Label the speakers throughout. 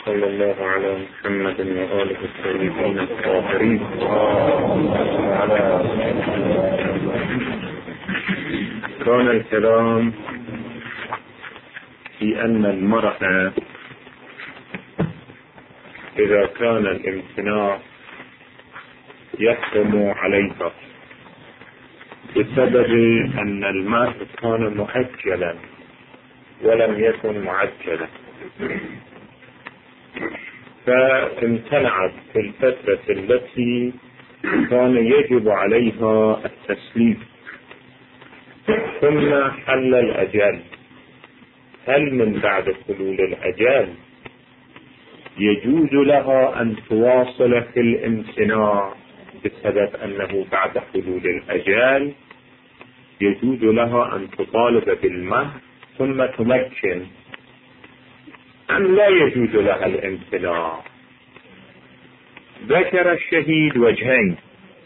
Speaker 1: وصلى الله على محمد وآله الطيبين الطاهرين. كان الكلام في أن المرأة إذا كان الامتناع يحكم عليها بسبب أن المرء كان مؤجلا ولم يكن معجلا، فامتنعت في الفترة التي كان يجب عليها التسليم، ثم حل الأجل. هل من بعد حلول الأجل يجوز لها أن تواصل في الامتناع بسبب أنه بعد حلول الأجل يجوز لها أن تطالب بالمهر ثم تمكن، أم لا يجوز لها الامتناع؟ ذكر الشهيد وجهين.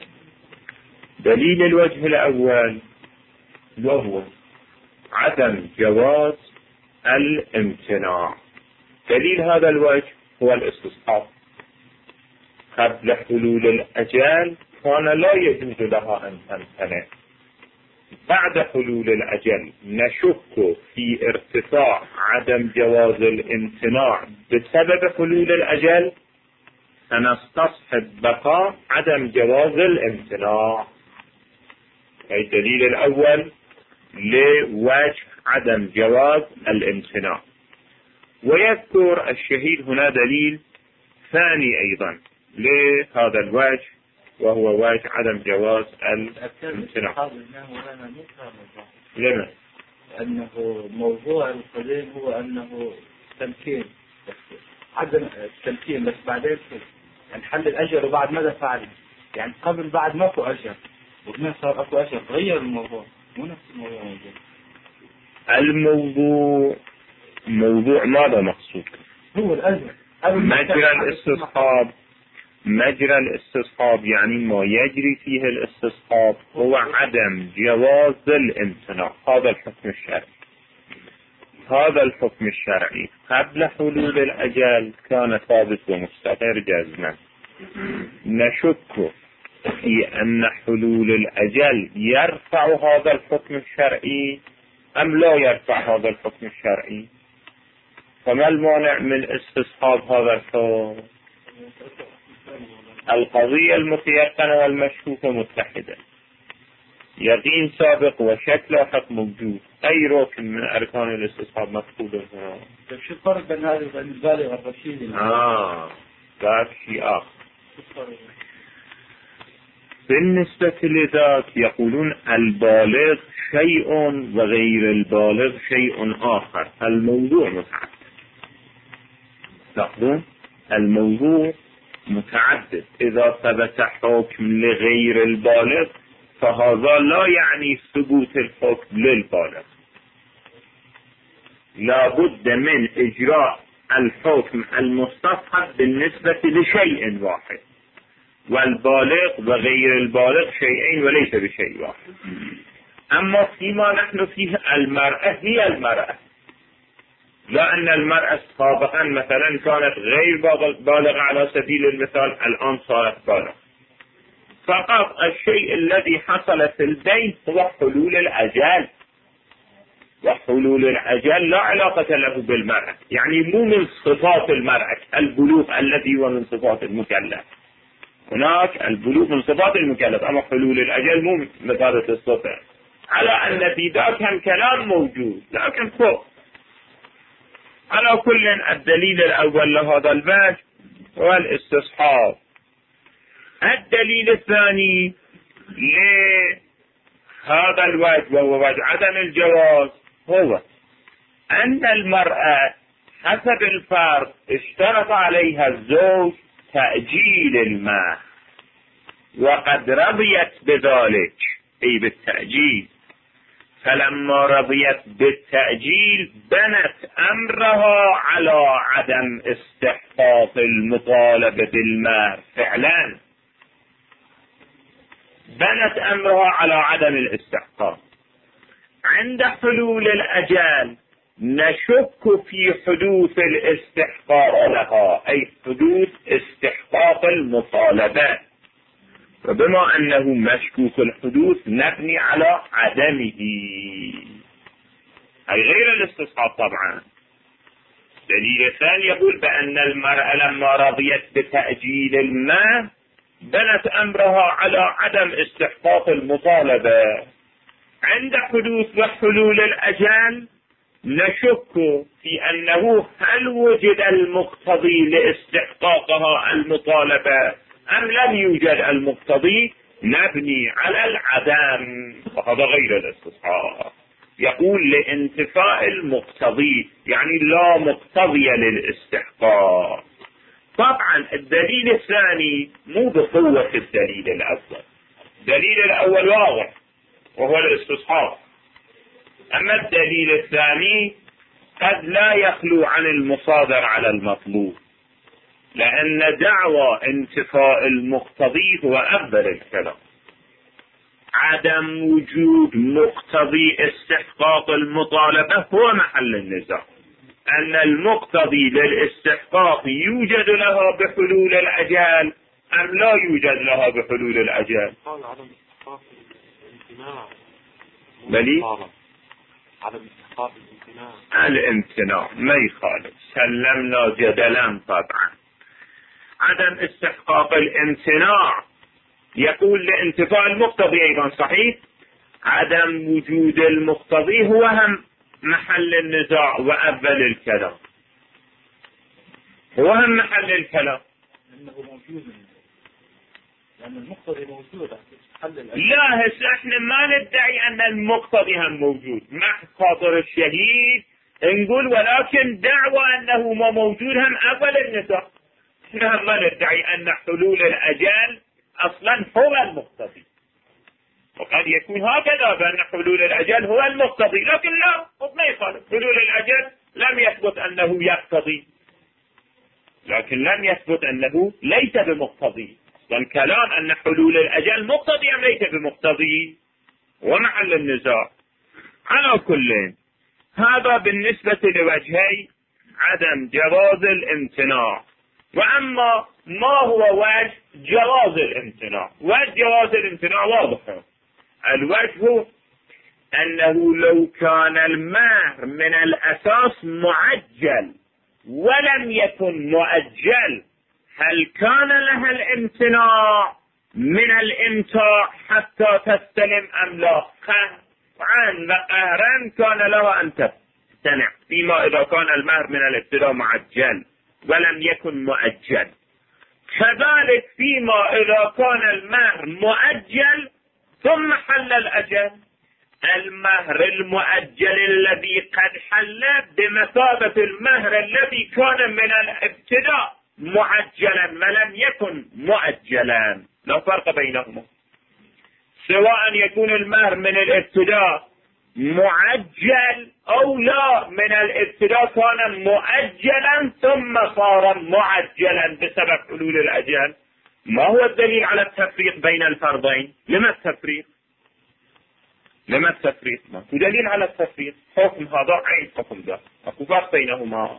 Speaker 1: دليل الوجه الأول وهو عدم جواز الامتناع. دليل هذا الوجه هو الاستصحاب. قبل حلول الأجل كان لا يجوز لها أن تمتنع، بعد حلول الأجل نشك في ارتفاع عدم جواز الامتناع بسبب حلول الأجل، سنستصحب بقاء عدم جواز الامتناع. أي الدليل الأول لوجه عدم جواز الامتناع. ويذكر الشهيد هنا دليل ثاني أيضا لهذا الوجه، وهو وجه عدم جواز الامتناع. لما؟
Speaker 2: أنه موضوع القضية هو أنه تمكين، عدم التمكين، بس بعدين يعني حل الأجل وبعد ماذا فعل؟ يعني قبل بعد ما أكو أجل وبما صار أكو أجل تغير الموضوع، مو نفس الموضوع موجود.
Speaker 1: الموضوع موضوع ماذا مقصود؟
Speaker 2: هو الأجل
Speaker 1: مجرى الاستصحاب. مجرى الاستصحاب يعني ما يجري فيه الاستصحاب هو عدم جواز الامتناع. هذا الحكم الشرعي. هذا الحكم الشرعي قبل حلول الأجل كان ثابت ومستقر جزما. نشك في أن حلول الأجل يرفع هذا الحكم الشرعي أم لا يرفع هذا الحكم الشرعي. فما المانع من استصحاب هذا الحكم؟ القضية المتيقنة والمشكوكة متحدة، يقين سابق وشك لاحق موجود. أي ركن من أركان الاستصحاب مفقود هنا؟
Speaker 2: شو الفرق بين هذا وبين البالغ والرشيد؟
Speaker 1: ذاك شيء آخر. بالنسبة لذاك يقولون البالغ شيء وغير البالغ شيء آخر. الموضوع متعدد. لاحظون الموضوع متعدد. إذا ثبت حكم لغير البالغ فهذا لا يعني ثبوت الحكم للبالغ. لا بد من إجراء الحكم المستصحب بالنسبة لشيء واحد، والبالغ وغير البالغ شيئين وليس بشيء واحد. أما فيما نحن فيه المرأة هي المرأة، لا أن المرأة سابقا مثلا كانت غير بالغة على سبيل المثال، الآن صارت بالغة. فقط الشيء الذي حصل في البين هو حلول الأجل، وحلول الأجل لا علاقة له بالمرأة، يعني مو من صفات المرأة البلوغ الذي هو من صفات المكلف. هناك البلوغ من صفات المكلف، أما حلول الأجل مو مثالة الصفة. على أن في ذاك هم كلام موجود لكن فوق. على كل الدليل الأول لهذا الوجه هو الاستصحاب. الدليل الثاني لهذا الوجه وهو وجه عدم الجواز هو أن المرأة حسب الفرض اشترط عليها الزوج تأجيل المهر، وقد رضيت بذلك أي بالتأجيل. فلما رضيت بالتأجيل بنت أمرها على عدم استحقاق المطالبة بالمهر. فعلا بنت أمرها على عدم الاستحقاق. عند حلول الأجل نشك في حدوث الاستحقاق لها، أي حدوث استحقاق المطالبة. وبما أنه مشكوك الحدوث نبني على عدمه، أي غير الاستصحاب طبعا. دليل الثاني يقول بأن المرأة لما رضيت بتأجيل الماء بنت أمرها على عدم استحقاق المطالبة. عند حدوث وحلول الأجل نشك في أنه هل وجد المقتضي لاستحقاقها المطالبة أم لم يوجد المقتضي، نبني على العدم، وهذا غير الاستصحاب. يقول لانتفاء المقتضي، يعني لا مقتضي للاستحقاق. طبعا الدليل الثاني مو بقوة الدليل الأول، الدليل الأول واضح وهو الاستصحاب، أما الدليل الثاني قد لا يخلو عن المصادر على المطلوب، لأن دعوى انتفاء المقتضي هو أول الكلام. عدم وجود مقتضي استحقاق المطالبة هو محل النزاع، أن المقتضي للاستحقاق يوجد لها بحلول الأجل أم لا يوجد لها بحلول الأجل.
Speaker 3: عدم استحقاق الامتناع،
Speaker 1: بلي
Speaker 3: عدم استحقاق الامتناع،
Speaker 1: الامتناع ما يخالف، سلمنا جدلا. طبعا عدم استحقاق الامتناع يقول لانتفاء المقتضي أيضا صحيح. عدم وجود المقتضي هو هم محل النزاع وأول الكلام، هو هم محل الكلام.
Speaker 2: لأنه موجود، لأن المقتضي موجود.
Speaker 1: لا هسه احنا ما ندعي أن المقتضي هم موجود، مع خاطر الشهيد نقول، ولكن دعوى أنه ما موجود هم أول النزاع. احنا ما ندعي أن حلول الأجل أصلا هو المقتضي، وقد يكون هكذا بأن حلول الأجل هو المقتضي، لكن لا، ما يخالف. حلول الأجل لم يثبت أنه يقتضي، لكن لم يثبت أنه ليس بمقتضي. والكلام أن حلول الأجل مقتضي أم ليس بمقتضي ومحل النزاع. على كل هذا بالنسبة لوجهي عدم جواز الامتناع. وأما ما هو وجه جواز الامتناع؟ وجه جواز الامتناع واضح. الوجه أنه لو كان المهر من الأساس معجل ولم يكن مؤجل، هل كان لها الامتناع من الامتاع حتى تستلم أم لا؟ عن مقهرا كان لها أن تمتنع، فيما إذا كان المهر من الابتداء معجل ولم يكن مؤجل. كذلك فيما إذا كان المهر مؤجل ثم حل الأجل، المهر المؤجل الذي قد حل بمثابة المهر الذي كان من الابتداء معجلا ولم يكن مؤجلا، لا فرق بينهما. سواء يكون المهر من الابتداء معجل أو لا، من الابتداء كان مؤجلا ثم صار معجلا بسبب حلول الأجل. ما هو الدليل على التفريق بين الفرضين؟ لما التفريق؟ لما التفريق؟ ما هو دليل على التفريق، حكم هذا عين حكم ذا، اكو فرق بينهما.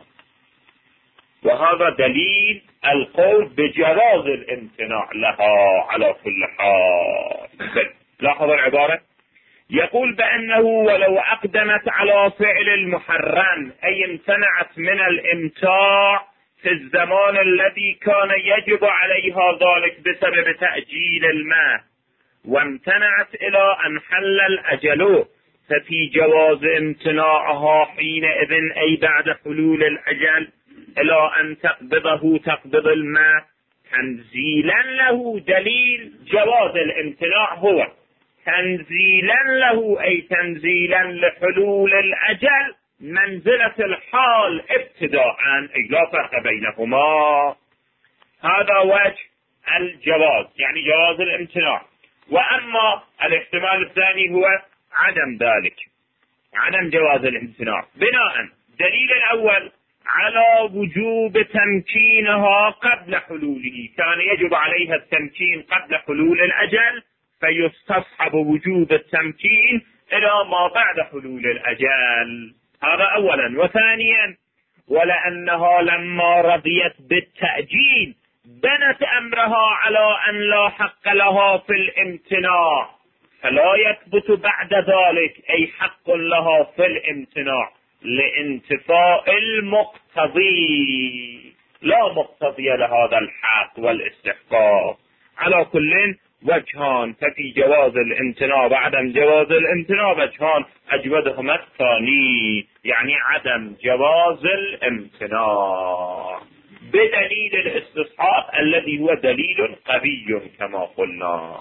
Speaker 1: وهذا دليل القول بجواز الامتناع لها على كل حال. لاحظ العبارة، يقول بأنه ولو أقدمت على فعل المحرم، أي امتنعت من الامتاع في الزمان الذي كان يجب عليها ذلك بسبب تأجيل الماء، وامتنعت إلى أن حل الأجل، ففي جواز امتناعها حينئذ أي بعد حلول الأجل إلى أن تقبضه تقبض الماء تنزيلا له. دليل جواز الامتناع هو تنزيلا له، أي تنزيلا لحلول الأجل منزلة الحال ابتداء، أي لا فرق بينهما. هذا وجه الجواز، يعني جواز الامتناع. وأما الاحتمال الثاني هو عدم ذلك، عدم جواز الامتناع، بناء دليل الأول على وجوب تمكينها قبل حلوله، كان يجب عليها التمكين قبل حلول الأجل، فيستصحب وجوب التمكين إلى ما بعد حلول الأجل. هذا أولا. وثانيا ولأنها لما رضيت بالتأجيل بنت أمرها على أن لا حق لها في الامتناع، فلا يثبت بعد ذلك أي حق لها في الامتناع لانتفاء المقتضي، لا مقتضي لهذا الحق والاستحقاق. على كل وجهان، ففي جواز الامتناع وعدم جواز الامتناع وجهان، أجودهما الثاني يعني عدم جواز الامتناع بدليل الاستصحاب الذي هو دليل قوي كما قلنا.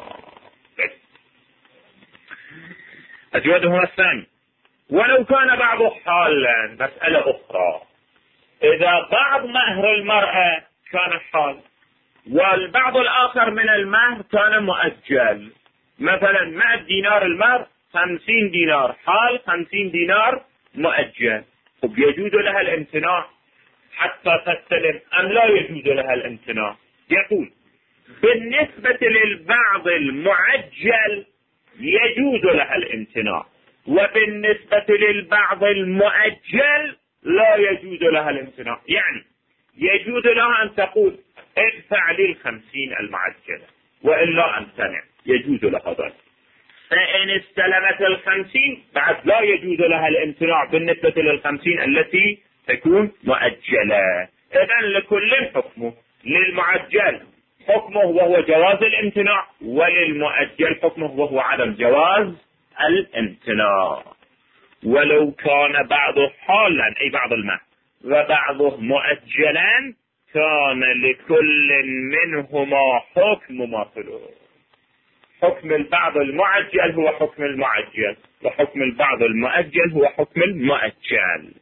Speaker 1: أجودهما الثاني. ولو كان بعض حالا، مسألة أخرى، إذا بعض مهر المرأة كان حال والبعض الآخر من المهر كان مؤجل، مثلا 100 دينار المهر، 50 دينار حال، 50 دينار مؤجل، طب يجوز لها الامتناع حتى تستلم أم لا يجوز لها الامتناع؟ يقول بالنسبة للبعض المعجل يجوز لها الامتناع، وبالنسبة للبعض المؤجل لا يجوز لها الامتناع. يعني يجوز لها أن تقول ادفع لي 50 المعجلة وإلا أمتنع، يجوز لها ذلك. فإن استلمت 50 بعد لا يجوز لها الامتناع بالنسبة 50 التي تكون مؤجلة. إذن لكل حكمه، للمعجل حكمه وهو جواز الامتناع، وللمؤجل حكمه وهو عدم جواز الامتناع. ولو كان بعضه حالا أي بعض المهر وبعضه مؤجلا كان لكل منهما حكم مماثله. حكم البعض المعجل هو حكم المعجل، وحكم البعض المؤجل هو حكم المؤجل.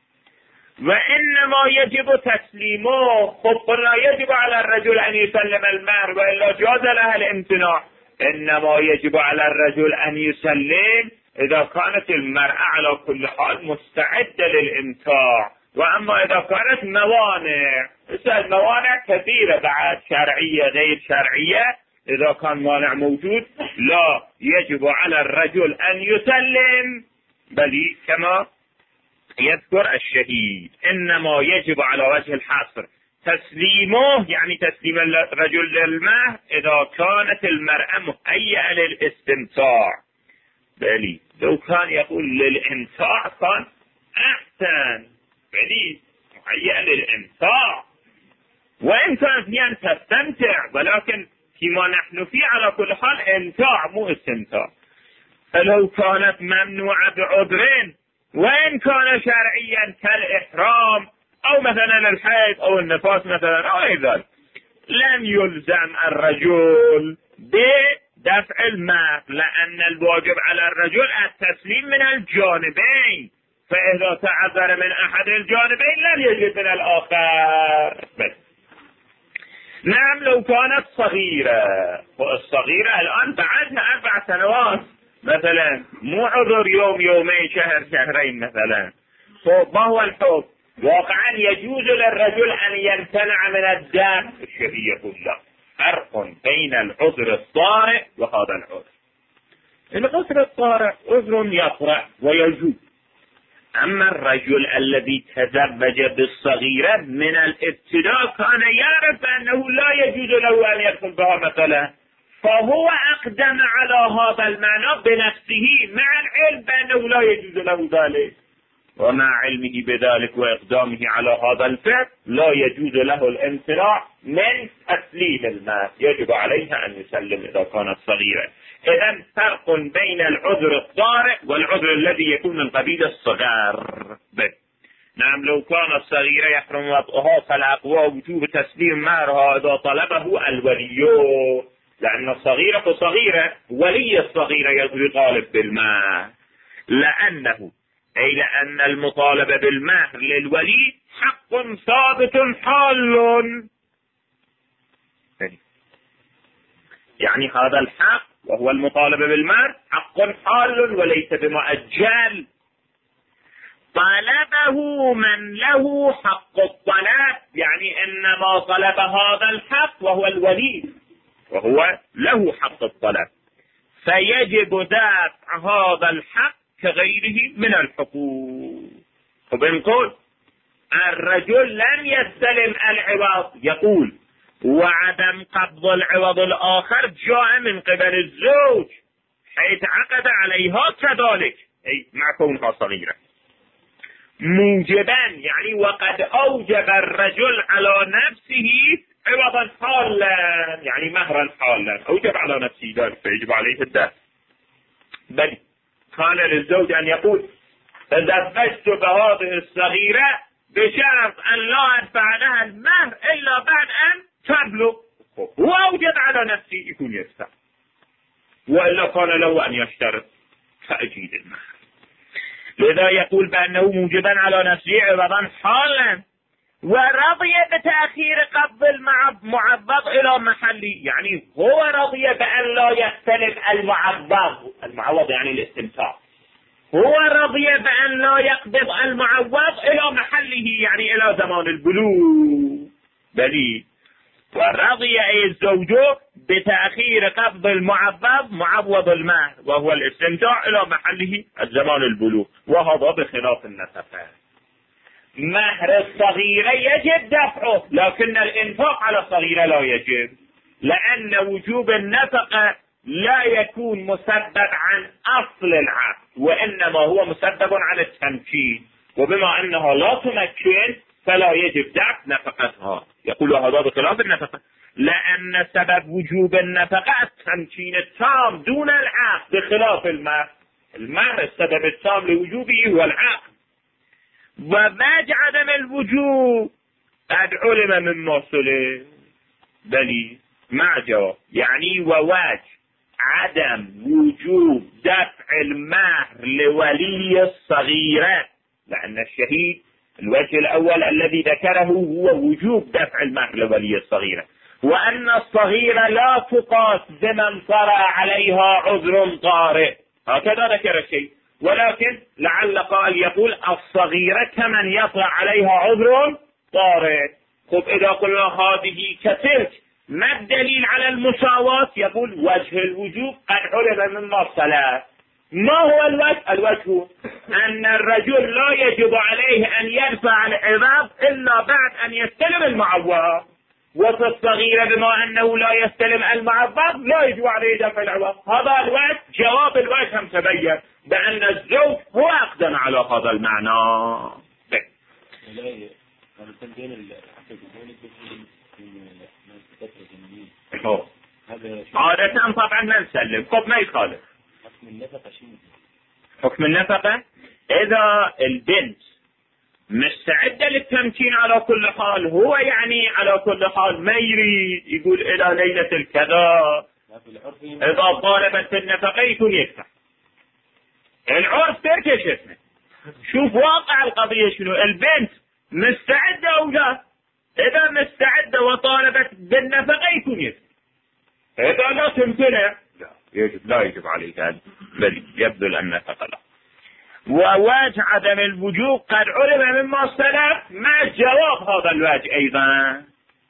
Speaker 1: وإنما يجب تسليمه، قلنا يجب على الرجل أن يسلم المهر وإلا جاز له الامتناع. إنما يجب على الرجل أن يسلم إذا كانت المرأة على كل حال مستعدة للإمتاع. وأما إذا كانت موانع، الموانع كثيرة بعد، شرعية غير شرعية، إذا كان مانع موجود لا يجب على الرجل أن يسلم، بل كما يذكر الشهيد إنما يجب على وجه الحصر تسليمه، يعني تسليم الرجل للمهر إذا كانت المرأة مهيئة للاستمتاع. بلي لو كان يقول للإمتاع كان أحسن، بلي مهيئة للإمتاع، وإن كانت يعني تستمتع، ولكن فيما نحن فيه على كل حال إمتاع مو استمتاع. فلو كانت ممنوعة بعذرين وإن كان شرعيا كالإحرام أو مثلا الحيض أو النفاس مثلا أو غير ذلك، لم يلزم الرجل بدفع المهر، لأن الواجب على الرجل التسليم من الجانبين، فإذا تعذر من أحد الجانبين لن يجد من الآخر. بس نعم لو كانت صغيرة، والصغيرة الآن بعدها 4 سنوات مثلا، مو عذر يوم يومين شهر شهرين مثلا، ما هو الحكم؟ واقعا يجوز للرجل أن يمتنع من الدفع. الشريعة كلها فرق بين العذر الطارئ وهذا العذر. العذر الطارئ عذر يطرأ ويجوز، أما الرجل الذي تزوج بالصغيرة من الابتداء كان يعرف أنه لا يجوز له أن يدخل بها مثلا، فهو أقدم على هذا المعنى بنفسه مع العلم بأنه لا يجوز له ذلك، ومع علمه بذلك وإقدامه على هذا الفعل لا يجوز له الامتناع من تسليم المال، يجب عليه أن يسلم إذا كانت صغيرة. إذن فرق بين العذر الطارئ والعذر الذي يكون من قبيل الصغار. نعم لو كانت صغيرة يحرم وطئها فالأقوى وجوب تسليم مهرها إذا طلبه الولي، لأن الصغيرة صغيرة، ولي الصغيرة يطالب بالمهر، لأن المطالبة بالمهر للولي حق ثابت حال، يعني هذا الحق وهو المطالبة بالمهر حق حال وليس بمؤجل. طلبه من له حق الطلب، يعني إنما طلب هذا الحق وهو الولي وهو له حق الطلب، فيجب دفع هذا الحق كغيره من الحقوق. وبنقول الرجل لم يستلم العوض، يقول وعدم قبض العوض الآخر جاء من قبل الزوج حيث عقد عليها كذلك، أي مع كونها صغيرة موجبا، يعني وقد أوجب الرجل على نفسه عوضا حالا، يعني مهرا حالا، أوجب على نفسه ذلك فيجب عليه الدفع. بل كان للزوج أن يقول تزوجت بهذه الصغيرة بشرط أن لا أدفع لها المهر إلا بعد أن تبلغ، وأوجب على نفسه يكون يدفع، وإلا كان له أن يشترط تأجيل المهر. لذا يقول بأنه موجبا على نفسه عوضا حالا، ورضي بتأخير قبض المعوض إلى محله، يعني هو رضي بأن لا يستلم المعوض يعني الاستمتاع، هو رضي بأن لا يقبض المعوض إلى محله يعني إلى زمان البلوغ. بلي ورضي أي الزوج بتأخير قبض معوض المهر وهو الاستمتاع إلى محله الزمان البلوغ، وهذا بخلاف النفقة. مهر الصغيرة يجب دفعه، لكن الإنفاق على الصغيرة لا يجب، لأن وجوب النفقة لا يكون مسبب عن أصل العقد، وإنما هو مسبب عن التمكين، وبما أنها لا تمكن فلا يجب دفع نفقتها. يقول هذا بخلاف النفقة، لأن سبب وجوب النفقة التمكين التام دون العقد، بخلاف المهر السبب التام لوجوبه هو العقد. وبعد عدم الوجوب قد علم مما سلم، بلي مع جواب، يعني وواج عدم وجوب دفع المهر لولي الصغيرة، لأن الشهيد الوجه الأول الذي ذكره هو وجوب دفع المهر لولي الصغيرة، وأن الصغيرة لا تقاس بمن طرأ عليها عذر طارئ، هكذا ذكر الشيء، ولكن لعل قائل يقول الصغيرة كمن يطرأ عليها عذر طارئ. خب إذا قلنا هذه كتلك، ما الدليل على المساواة؟ يقول وجه الوجوب قد علم مما سلف. ما هو الوجه؟ الوجه أن الرجل لا يجب عليه أن يدفع العوض إلا بعد أن يستلم المعوض، وفي الصغيرة بما أنه لا يستلم المعوض لا يجب عليه دفع العوض. هذا الوجه، جواب الوجه هم تبين بأن الزوج هو أقدم على هذا المعنى. عادة طبعا ما نسلم، خب ما يخالف حكم النفقة. إذا البنت مستعدة للتمكين على كل حال، هو يعني على كل حال ما يريد يقول إلى ليلة الكذا، إذا طالبت النفقة يكون يدفع. العرف تركش اسمه. شوف واقع القضية شنو، البنت مستعدة أو لا؟ إذا مستعدة وطالبت بالنفقة يكون يدفع، إذا لا تمكنه لا يجب عليك هذا، بل يبذل النفقة له. ووجه عدم الوجوب قد علم مما سلف، مع جواب هذا الوجه أيضا.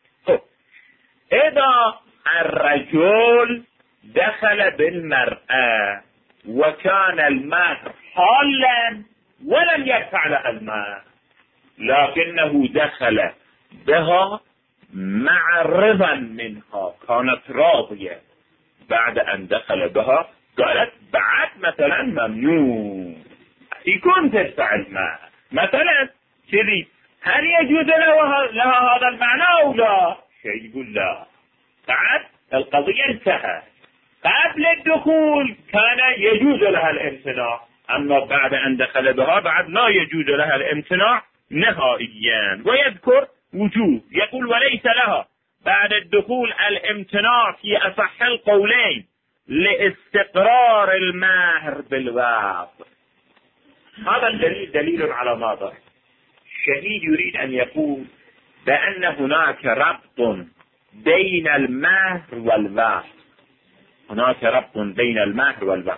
Speaker 1: إذا الرجل دخل بالمرأة وكان المهر حالا ولم يدفع لها المهر، لكنه دخل بها مع رضا منها، كانت راضية، بعد أن دخل بها قالت بعد مثلا ممنوع يكون تدفع المال مثلا كذي، هل يجوز لها هذا المعنى أو لا؟ شيء يقول لا، بعد القضية انتهت. قبل الدخول كان يجوز لها الامتناع، أما بعد أن دخل بها بعد لا يجوز لها الامتناع نهائيا. ويذكر وجوب، يقول وليس لها بعد الدخول الامتناع في أصح القولين لاستقرار المهر بالوقت. هذا الدليل دليل على ماذا؟ الشهيد يريد أن يقول بأن هناك ربط بين المهر والوقت، هناك ربط بين المهر والوقت،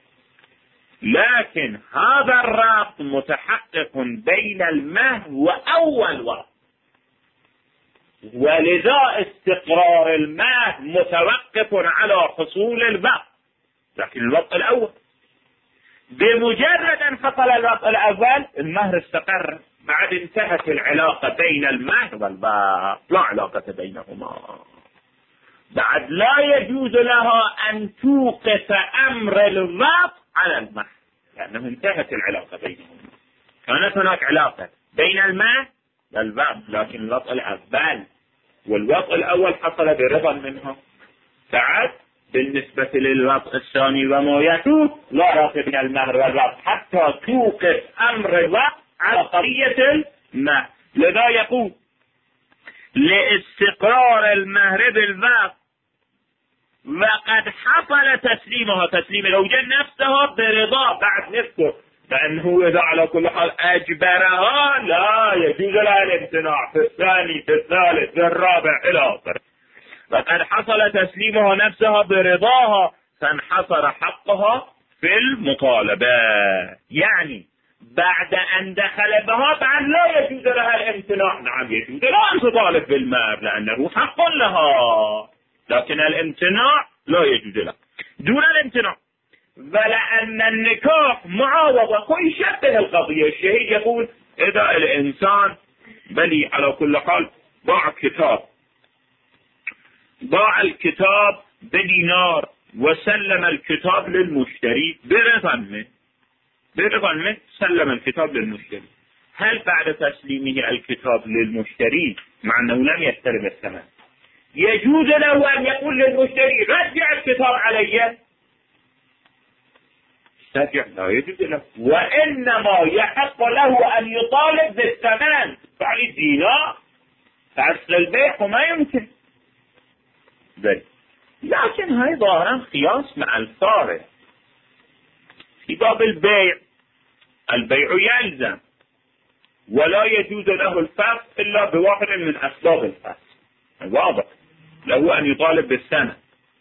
Speaker 1: لكن هذا الربط متحقق بين المهر وأول وقت، ولذا استقرار المهر متوقف على حصول الوقت، لكن الوقت الأول. بمجرد ان حصل الوطء الاول المهر استقر، بعد انتهت العلاقة بين المهر والباء، لا علاقة بينهما، بعد لا يجوز لها ان توقف امر الوطء على المهر لانه انتهت العلاقة بينهما. كانت هناك علاقة بين المهر والباء لكن الوطء الاول والوطء الاول حصل برضا منها، بعد بالنسبة للوطء الثاني وما يتوب لا علاقة بين المهر والوطء حتى توقف أمر الوطء على قضية المهر. لذا يقول لاستقرار المهر بالوطء وقد حصل تسليمها، تسليم الزوجة نفسها برضا، بعد نفسه فإنه إذا على كل حال أجبرها لا يجوز لها الامتناع في الثاني في الثالث في الرابع إلى آخره. وقد حصل تسليمها نفسها برضاها فانحصر حقها في المطالبة، يعني بعد أن دخل بها بعد لا يجوز لها الامتناع. نعم يجوز لها أن تطالب بالمهر لأنه حق لها، لكن الامتناع لا يجوز لها دون الامتناع. ولأن النكاح معاوضة ويشبه القضية. الشهيد يقول إذا الإنسان بلي على كل حال باع الكتاب بدينار وسلم الكتاب للمشتري برضا منه سلم الكتاب للمشتري، هل بعد تسليمه الكتاب للمشتري مع أنه لم يستلم الثمن يجوز له أن يقول للمشتري رجع الكتاب علي؟ لا يجوز له، وإنما يحق له أن يطالب بالثمن بعد الدينار فأصل البيع وما يمكن ذلك. لكن هاي ظاهرا قياس مع الفارق. في باب البيع يلزم ولا يجوز له الفسخ إلا بواحد من أسباب الفسخ، واضح له أن يطالب بالسنة.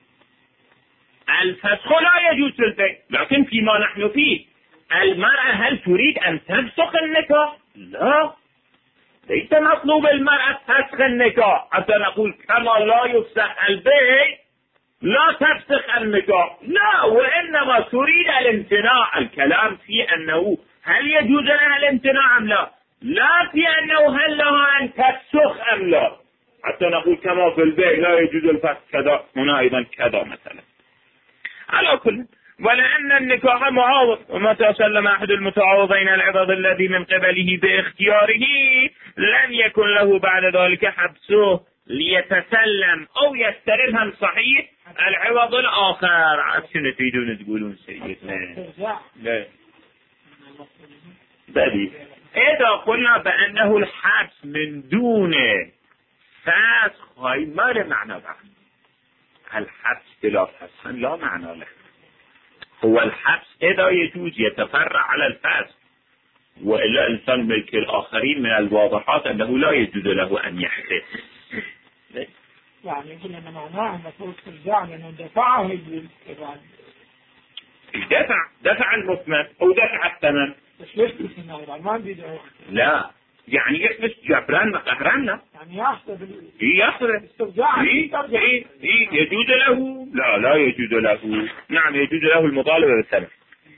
Speaker 1: الفسخ لا يجوز في البيع، لكن فيما نحن فيه المرأة هل تريد أن تفسخ النكاح؟ لا، ليس مطلوب المرأة فسخ النكاح حتى نقول كما لا يفسخ البيع لا تفسخ النكاح، لا، وإنما تريد الامتناع. الكلام في أنه هل يجوز لها الامتناع أم لا، لا في أنه هل لها أن تفسخ أم لا، حتى نقول كما في البيع لا يجوز الفسخ كذا هنا أيضا كذا مثلا. على كل، ولأن النكاح معاوض، ومتى سلم أحد المتعاوضين العوض الذي من قبله باختياره لم يكن له بعد ذلك حبسه ليتسلم أو يستلمها صحيح العوض الآخر. شنو تريدون تقولون سيدنا؟ لا بدي إذا قلنا بأنه الحبس من دون فسخ هاي ما له معنى بعد. الحبس بلا فسخ لا معنى له. هو الحبس إذا يجوز يتفرع على الفسخ، وإلا إنسان ملك الآخرين من الواضحات أنه لا يجوز له أن يحبس.
Speaker 4: يعني يقول أن معناه أن تقول ترجع لأنه دفعه
Speaker 1: دفع المثمن أو دفع الثمن.
Speaker 4: بس ليش تسمى ما بيدعو؟
Speaker 1: لا يعني يحبس جبران وقهران، لا
Speaker 4: يعني يحسب
Speaker 1: استرجاع يجوز له. لا يجوز له. نعم يجوز له المطالبة بالثمن.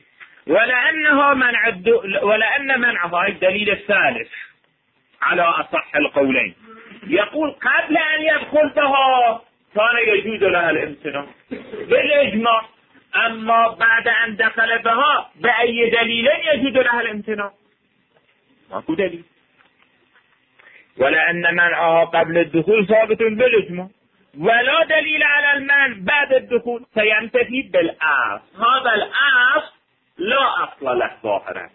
Speaker 1: ولأن منعها الدليل الثالث على أصح القولين يقول قبل أن يدخل بها كان يجوز لها الامتناع بالإجماع، أما بعد أن دخل بها بأي دليل يجوز لها الامتناع؟ ماكو دليل. ولأن منعها قبل الدخول ثابت بالإجماع، ولا دليل على المنع بعد الدخول فينتفي بالأصل. هذا الأصل لا أصل له ظاهرا،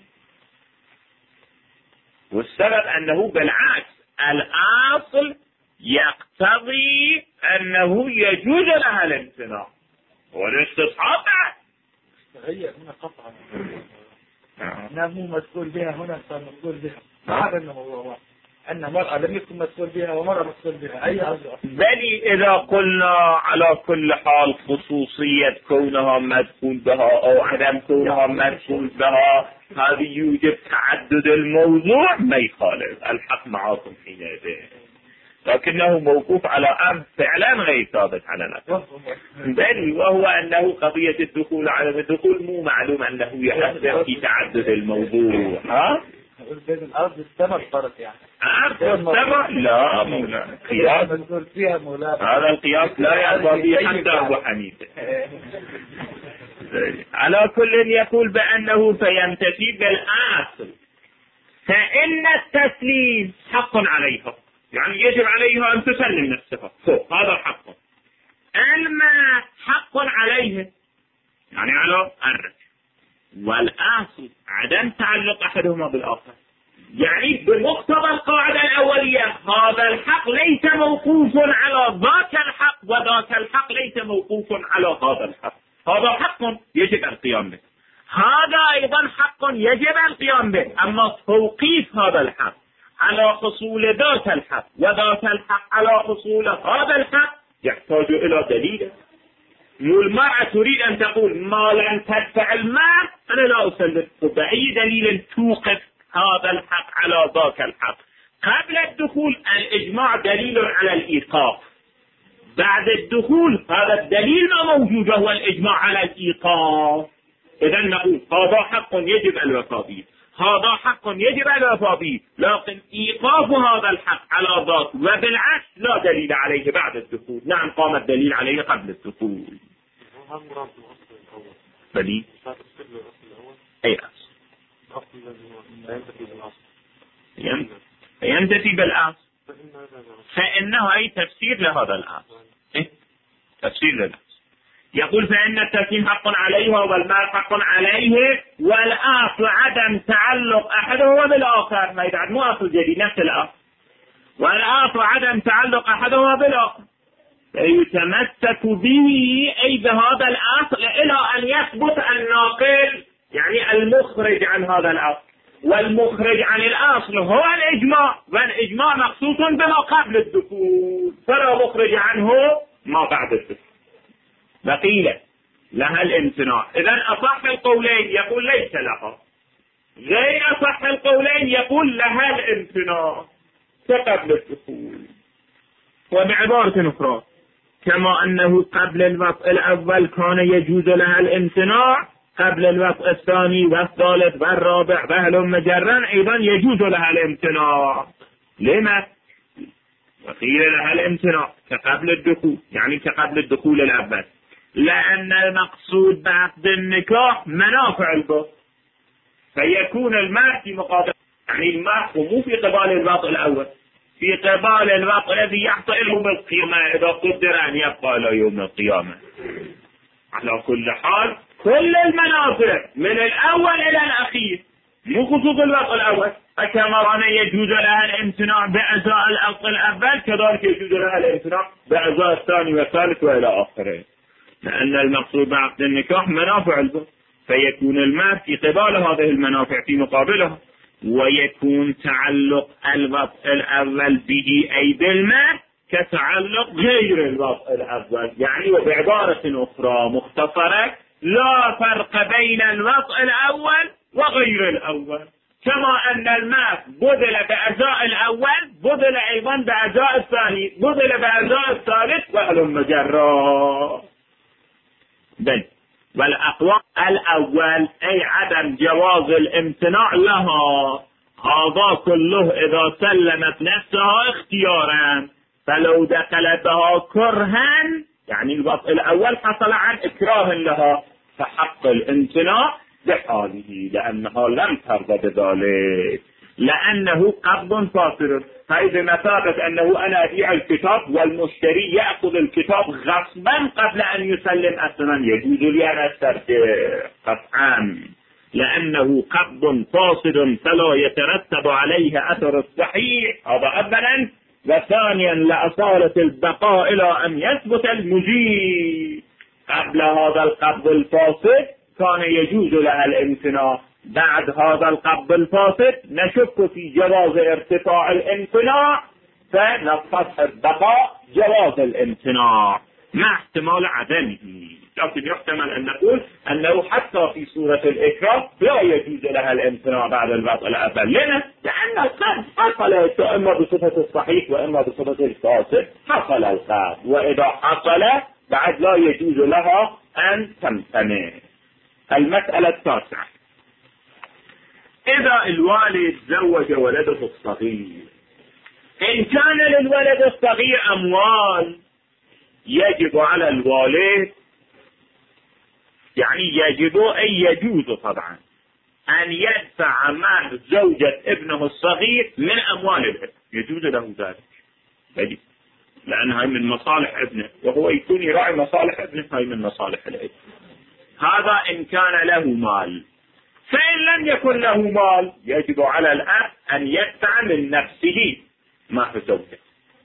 Speaker 1: والسبب أنه بالعكس الأصل يقتضي أنه يجوز لها الامتناع والاستصحاب.
Speaker 2: هي هنا قطعا لا مو مسؤول بها، هنا صار مسؤول بها. ما أنه هو أن مرأة لم يكن مسؤول بها ومرأة مسؤول بها أي أصل.
Speaker 1: بل إذا قلنا على كل حال خصوصية كونها مدخول بها أو عدم كونها مدخول بها هذه يوجب تعدد الموضوع ما يخالف الحق معاكم حينئذ. لكنه موقوف على أمر فعلا غير ثابت على نفسه. بل وهو أنه قضية الدخول على الدخول مو معلوم أنه يؤثر في تعدد الموضوع.
Speaker 2: بين الأرض السماء فرق يعني.
Speaker 1: أرض السماء لا مولا قياس. هذا القياس لا يرضى به حتى أبو حنيفة. على كل يقول بأنه فينتفي بالأصل فإن التسليم حق عليها، يعني يجب عليها أن تسلم نفسها، هذا حق. الماء حق عليه يعني على الرجل، والأصل عدم تعلق أحدهما بالآخر. يعني بمقتضى القاعدة الأولية هذا الحق ليس موقوف على ذاك الحق، وذاك الحق ليس موقوف على هذا الحق. هذا حق يجب القيام به، هذا أيضا حق يجب القيام به. أما توقيف هذا الحق على حصول ذاك الحق وذاك الحق على حصول هذا الحق يحتاج إلى دليل. والمرأة تريد أن تقول ما لم تدفع المال أنا لا أسلم، بأي دليل توقف هذا الحق على ذاك الحق؟ قبل الدخول الإجماع دليل على الإيقاف، بعد الدخول هذا الدليل ما موجود هو الإجماع على الإيقاف. إذا نقول هذا حق يجب الوفاء به، هذا حق يجب الوفاء به، لكن إيقاف هذا الحق على ذاته وبالعكس لا دليل عليه بعد الدخول. نعم قام الدليل عليه قبل الدخول. بدي أي أصل ينتفي بالأصل فإنه أي تفسير لهذا الأصل. تفسير للأصل يقول فإن التسليم حق عليه والمال حق عليه، والأصل عدم تعلق أحدهما بالآخر. ما يدعي مو أصل جديد نفس الأصل، والأصل عدم تعلق أحدهما بالآخر فيتمسك به أي بهذا الأصل إلى أن يثبت الناقل يعني المخرج عن هذا الأصل، والمخرج عن الأصل هو الإجماع، والإجماع مخصوص بما قبل الدخول فلا مخرج عنه ما بعد الدخول. بقيلة لها الامتناع. إذن أصح القولين يقول ليس لها، غير أصح القولين يقول لها الامتناع كقبل الدخول. وبعبارة أخرى كما أنه قبل الوطء الأول كان يجوز لها الامتناع، قبل الوطء الثاني والثالث والرابع وهلم مجرا أيضا يجوز لها الامتناع. لما؟ وقيل لها الامتناع كقبل الدخول، يعني كقبل الدخول الأول، لأن المقصود بعقد النكاح منافع البطء، فيكون المال في مقابل، يعني المال مو في قبال الوطء الأول، في قبال الوطء الذي يحصل يوم القيامة إذا قدر أن يبقى إلى يوم القيامة. على كل حال كل المنافع من الأول إلى الأخير مو خصوص الوطء الأول، فكما أن يجوز لها الامتناع بأجزاء الوطء الأول كذلك يجوز لها الامتناع بأجزاء الثاني والثالث وإلى آخره، لأن المقصود بعقد النكاح منافع البطء، فيكون المال في قبال هذه المنافع في مقابلها، ويكون تعلق الوطء الأول به أي بالمال كتعلق غير الوطء الأول. يعني وبعبارة أخرى مختصرة لا فرق بين الوطء الأول وغير الأول، كما أن الماء بذل بأجزاء الأول بذل أيضا بأجزاء الثاني بذل بأجزاء الثالث وهلم مجرا. بل والأقوال الأول أي عدم جواز الامتناع لها، هذا كله إذا سلمت نفسها اختيارا، فلو دخل بها كرها يعني الوطء الأول حصل عن إكراه لها فحق الامتناع بحاله لأنها لم ترضى بذلك، لأنه قبض فاصل. فإذا مثابة أنه أنا أبيع الكتاب والمشتري يأخذ الكتاب غصبا قبل أن يسلم أصلا يجوز لي أن أسترجع قطعا، لأنه قبض فاصل فلا يترتب عليه أثر الصحيح، هذا أولا. وثانيا لأصالة البقاء إلى أن يثبت المجيء. قبل هذا القبض الفاسد كان يجوز لها الامتناع، بعد هذا القبض الفاسد نشك في جواز ارتفاع الامتناع، فنصح البقاء جواز الامتناع مع احتمال عدمه. لكن يحتمل أن نقول أنه حتى في صورة الإكراه لا يجوز لها الامتناع بعد الوضع الأول. لما؟ لأن القذف حصل إما بصفة الصحيح وإما بصفة الفاسد. حصل القذف، وإذا حصل بعد لا يجوز لها أن تمتنع. المسألة التاسعة: إذا الوالد زوج ولده الصغير، إن كان للولد الصغير أموال يجب على الوالد، يعني يجب أي يجوز طبعا، أن يدفع مهر زوجة ابنه الصغير من أموال الابن. يجوز له ذلك، لأن هاي من مصالح ابنه، وهو يكون يراعي مصالح ابنه، هاي من مصالح الابن. هذا إن كان له مال. فإن لم يكن له مال يجب على الأب أن يدفع من نفسه مهر زوجته.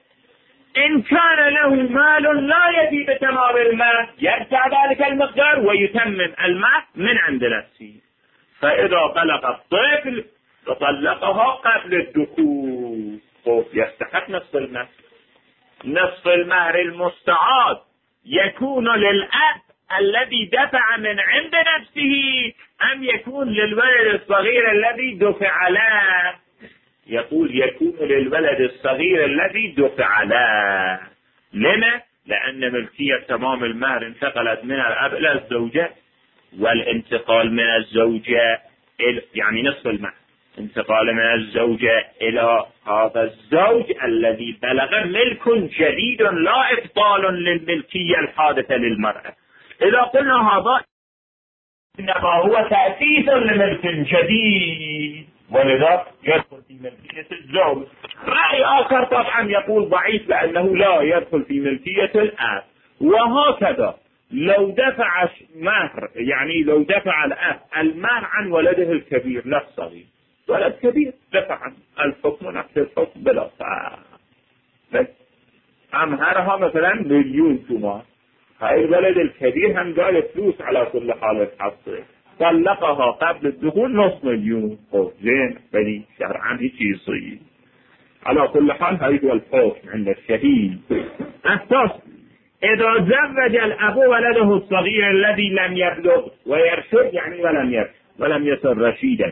Speaker 1: إن كان له مال لا يجي بتمام المال يدفع ذلك المقدار ويتمم المال من عند نفسه. فإذا بلغ الطفل فطلقها قبل الدخول يستحق نصف المهر. نصف المهر المستعاد يكون للأب الذي دفع من عند نفسه أم يكون للولد الصغير الذي دفع له؟ يقول يكون للولد الصغير الذي دفع له. لما؟ لأن ملكية تمام المهر انتقلت من الأب إلى الزوجة، والانتقال من الزوجة يعني نصف المهر، انتقال من الزوجة إلى هذا الزوج الذي بلغ ملك جديد لا إبطال للملكية الحادثة للمرأة. إذا قلنا هذا إنما هو تأسيس لملك جديد، ولذا يدخل في ملكية الزوج. رأي آخر طبعا يقول ضعيف لأنه لا يدخل في ملكية الأب. وهكذا لو دفع مهر، يعني لو دفع الأب المهر عن ولده الكبير لا الصغير، ولد كبير دفع الحكم نفس الحكم بلا فرق، بس أمهرها مثلا 1,000,000 تومان، هاي الولد الكبير هم قال فلوس على كل حال تحصل، طلقها قبل الدخول 500,000. زين بني شرعا هيك يصير. على كل حال هاي هو الحكم عند الشهيد. أساس إذا زوج الأب ولده الصغير الذي لم يبلغ ويرشد، يعني ولم يصل رشيدا،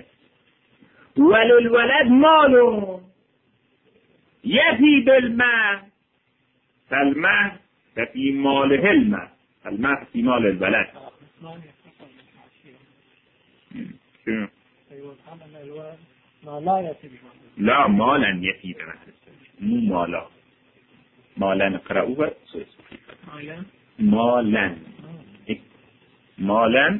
Speaker 1: وللولد ماله يفي بالمال، فالمال ففي ماله المال في مال الولد. لا مالا يفي بمثل، مو مالا نقرأوها مالا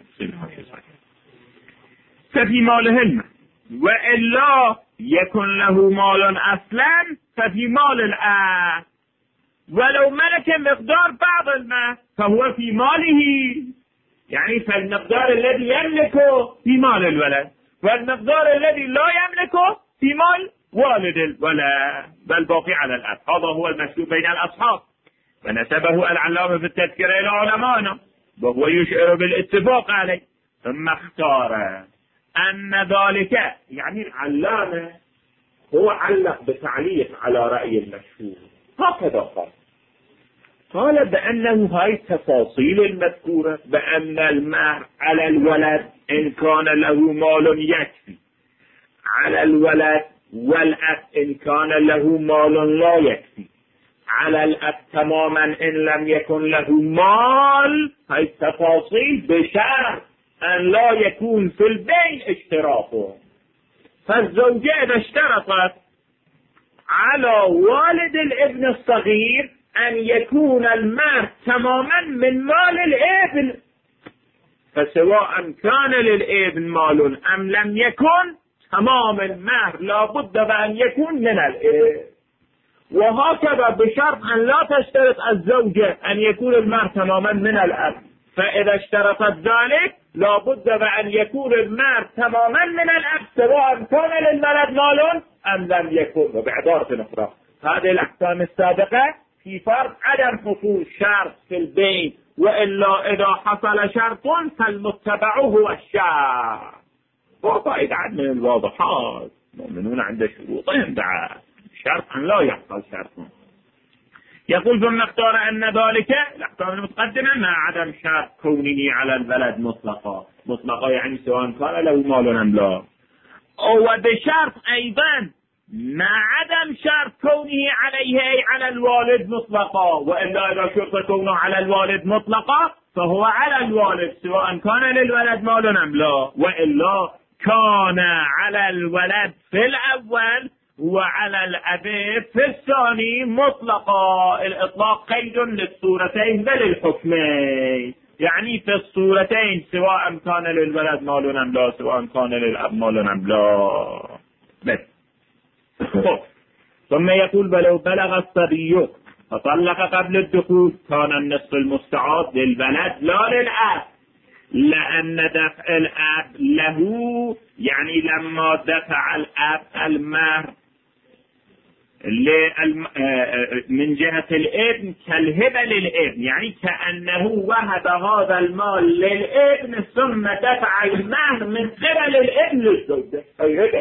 Speaker 1: ففي ماله المال، وإلا يكن له مال أصلا ففي مال الأب، ولو ملك مقدار بعض المال فهو في ماله، يعني فالمقدار الذي يملكه في مال الولد، والمقدار الذي لا يملكه في مال والد الولد، بل باقي على الأب. هذا هو المشهور بين الأصحاب، ونسبه العلامة في التذكرة إلى علمائنا، وهو يشعر بالاتفاق عليه. ثم اختار أن ذلك، يعني العلامة هو علق بتعليق على رأي المشهور، هكذا قال بأنه هاي التفاصيل المذكورة، بأن المهر على الولد إن كان له مال يكفي على الولد، والأب إن كان له مال لا يكفي على الأب تماما إن لم يكن له مال. هاي التفاصيل بشرط أن لا يكون في البين اشتراكه. فالزوجة إذا اشترطت على والد الابن الصغير أن يكون المهر تماما من مال الابن، فسواء كان للابن مال أم لم يكن، تمام المهر لا بد بأن يكون من الابن. وهكذا بشرط أن لا تشترط الزوجة أن يكون المهر تماما من الأب، فإذا اشترطت ذلك لا بد بأن يكون المهر تماما من الأب، سواء كان للولد مال أم لم يكن. وبعبارة أخرى هذه الأحكام السابقة في فرض عدم حصول شرط في البين، وإلا إذا حصل شرط فالمتبع هو الشرط. وقائد عد من الواضحات، مؤمنون عند شروطهم بعد شرط أن لا يحصل شرط. يقول ثم اختار أن ذلك الأحكام المتقدمة مع عدم شرط كونه على الولد مطلقا يعني سواء كان له مال أم لا، وبشرط أيضا مع عدم شرط كونه عليه أي على الوالد مطلقا، وإلا إذا شرط كونه على الوالد مطلقا فهو على الوالد سواء كان للولد مال أم لا، وإلا كان على الولد في الأول وعلى الأب في الثاني مطلقا. الإطلاق قيد للصورتين بل الحكمين، يعني في الصورتين سواء كان للولد مال أم لا سواء كان للأب مال أم لا بس. ثم يقول ولو بلغ الصبي فطلق قبل الدخول كان النصف المستعاد للبلد لا للأب، لأن دفع الأب له يعني لما دفع الأب المهر من جهة الابن كالهبة للابن، يعني كأنه وهب هذا المال للابن ثم دفع المهر من قبل الابن للزوجة الهبة.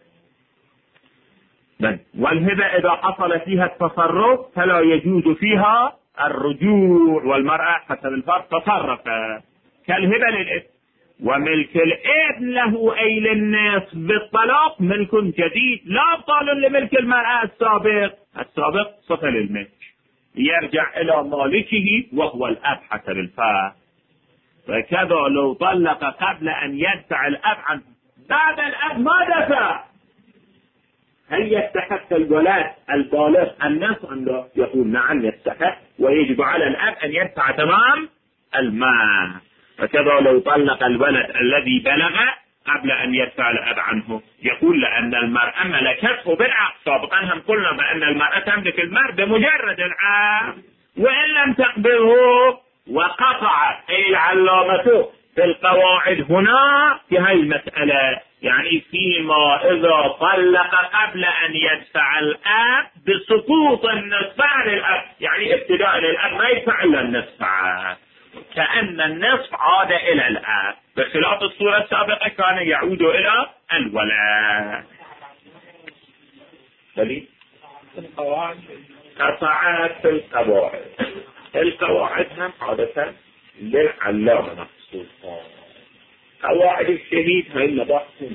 Speaker 1: والهبة إذا حصل فيها التصرف فلا يجوز فيها الرجوع، والمرأة حسب الفرق تصرفت كالهبة للابن. وملك الابن له أي للناس بالطلاق ملك جديد لا طال لملك المرأة السابق صفة للملك يرجع إلى مالكه وهو الأب حسب الفرق. فكذا لو طلق قبل أن يدفع الأب عنه بعد الأب ما دفع، هل يستحق الولد البالغ النصف أم لا؟ يقول نعم يستحق، ويجب على الأب أن يدفع تمام المال. فكذا لو طلق الولد الذي بلغ قبل أن يدفع الأب عنه، يقول لأن المرأة ملكته بالعقد. سابقا هم قلنا بأن المرأة تملك المهر بمجرد العقد، وإن لم تقبله وقطع أي العلامة في القواعد هنا في هذه المسألة، يعني فيما إذا طلق قبل أن يدفع الأب بسقوط النصف على الأب، يعني ابتداء للأب ما يدفع إلا النصف، كأن النصف عاد إلى الأب، بخلاف الصورة السابقة كان يعود إلى الولد. قطعات في القواعد هم عادة للعلامة مخصوصة. قواعد الشهيد هاي المباحث.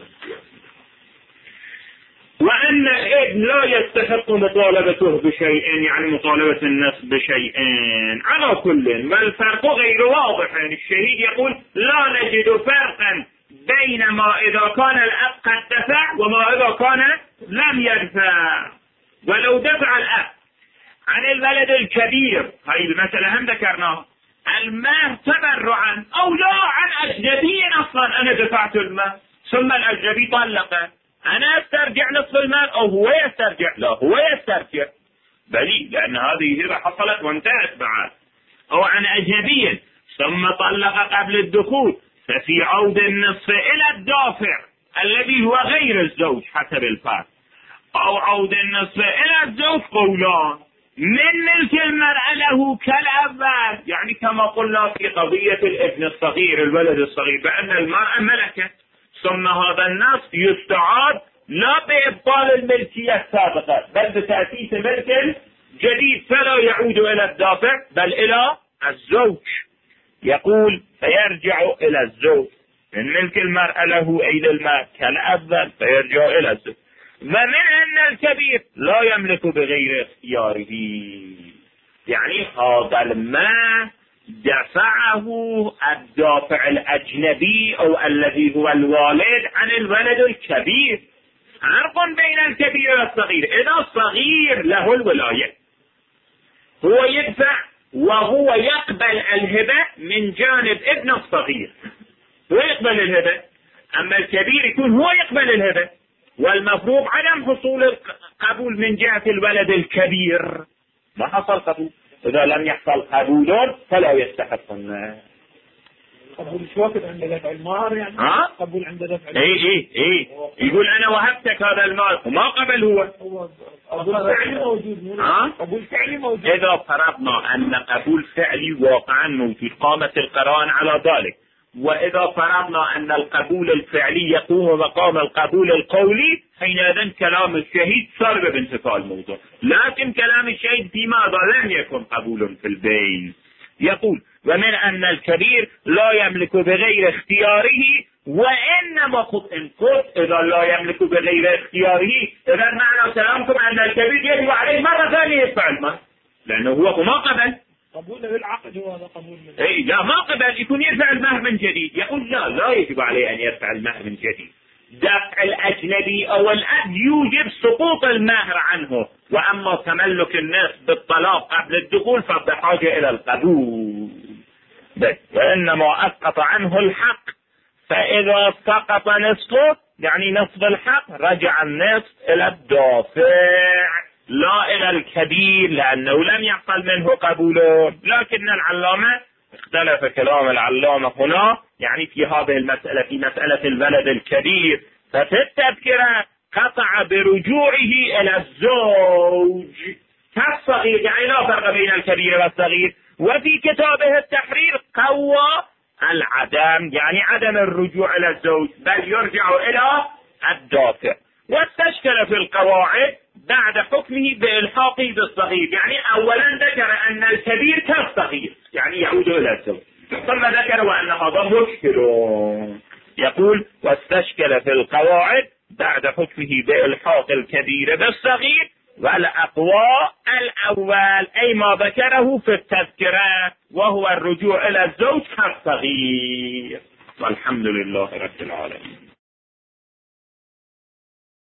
Speaker 1: وأن الابن لا يستحق مطالبته بشيء، يعني مطالبة النصف بشيئين على كل، والفرق غير واضح. يعني الشهيد يقول لا نجد فرقا بين ما إذا كان الأب قد دفع وما إذا كان لم يدفع. ولو دفع الأب عن الولد الكبير، هاي المسألة هم ذكرناها، المال تبرعا أو لا عن أجنبي، أصلا أنا دفعت المال ثم الأجنبي طلقه، أنا أسترجع نصف المال أو هو يسترجع؟ لا هو يسترجع، بلي لأن هذه هبة حصلت وانتهت بعد. أو عن أجنبي ثم طلق قبل الدخول، ففي عود النصف إلى الدافع الذي هو غير الزوج حسب الفرق، أو عود النصف إلى الزوج قولان من ملك المرأة له كالأول، يعني كما قلنا في قضية الابن الصغير الولد الصغير بأن المرأة ملكة، ثم هذا النص يستعاد لا بإبطال الملكية السابقة بل بتأسيس ملك جديد، فلا يعود إلى الدافع بل إلى الزوج. يقول فيرجع إلى الزوج من ملك المرأة له أي للمال كالأول فيرجع إلى الزوج. ومن أن الكبير لا يملك بغير اختياره، يعني هذا المال دفعه الدافع الأجنبي أو الذي هو الوالد عن الولد الكبير. فرق بين الكبير والصغير، إذا الصغير له الولاية هو يدفع وهو يقبل الهبة من جانب ابن الصغير، هو يقبل الهبة، أما الكبير يكون هو يقبل الهبة، والمفروض عدم حصول القبول من جهة الولد الكبير. ما حصل قبول، إذا لم يحصل قبول فلا يستحق الناس.
Speaker 4: قبول شو وقت عند دفع المهر يعني؟ قبول عند دفع المهر.
Speaker 1: إيه يقول أنا وهبتك هذا المال وما قبل هو.
Speaker 4: قبول فعلي موجود. قبول فعلي موجود.
Speaker 1: إذا فرضنا أن قبول فعلي واقعا موجود قامت القرائن على ذلك، وإذا فرضنا أن القبول الفعلي يقوم مقام القبول القولي حينئذ كلام الشهيد صار بانتفاء الموضوع. لكن كلام الشهيد في ماذا لم يكن قبول في البين. يقول ومن أن الكبير لا يملك بغير اختياره، وإنما خذ إن قلت إذا لا يملك بغير اختياره، إذا معنى كلامكم أن الكبير يجب عليه مرة ثانية يدفع المال، لأنه هو ما قبل
Speaker 4: قبول بالعقد، هو هذا قبول من
Speaker 1: اي لا ما قبل يكون يدفع المهر من جديد. يقول لا يجب عليه أن يدفع المهر من جديد. دفع الأجنبي أو الأب يوجب سقوط المهر عنه، وأما تملك الناس بالطلاق قبل الدخول فبحاجة إلى القبول بس. وإنما أسقط عنه الحق، فإذا سقط نصفه يعني نصف الحق رجع النصف إلى الدافع لا إلى الكبير، لأنه لم يحصل منه قبوله. لكن العلامة اختلف كلام العلامة هنا، يعني في هذه المسألة، في مسألة الولد الكبير، ففي التذكرة قطع برجوعه إلى الزوج كالصغير، يعني لا فرق بين الكبير والصغير. وفي كتابه التحرير قوى العدم، يعني عدم الرجوع إلى الزوج، بل يرجع إلى الدافع. واستشكل في القواعد بعد حكمه بإلحاقه بالصغير، يعني أولا ذكر أن الكبير كالصغير يعني يعود إلى الزوج، ثم ذكر وأن هذا مشكل. يقول واستشكل في القواعد بعد حكمه بإلحاق الكبير بالصغير، والأقوى الأول أي ما ذكره في التذكرة، وهو الرجوع إلى الزوج كالصغير. والحمد لله رب العالمين.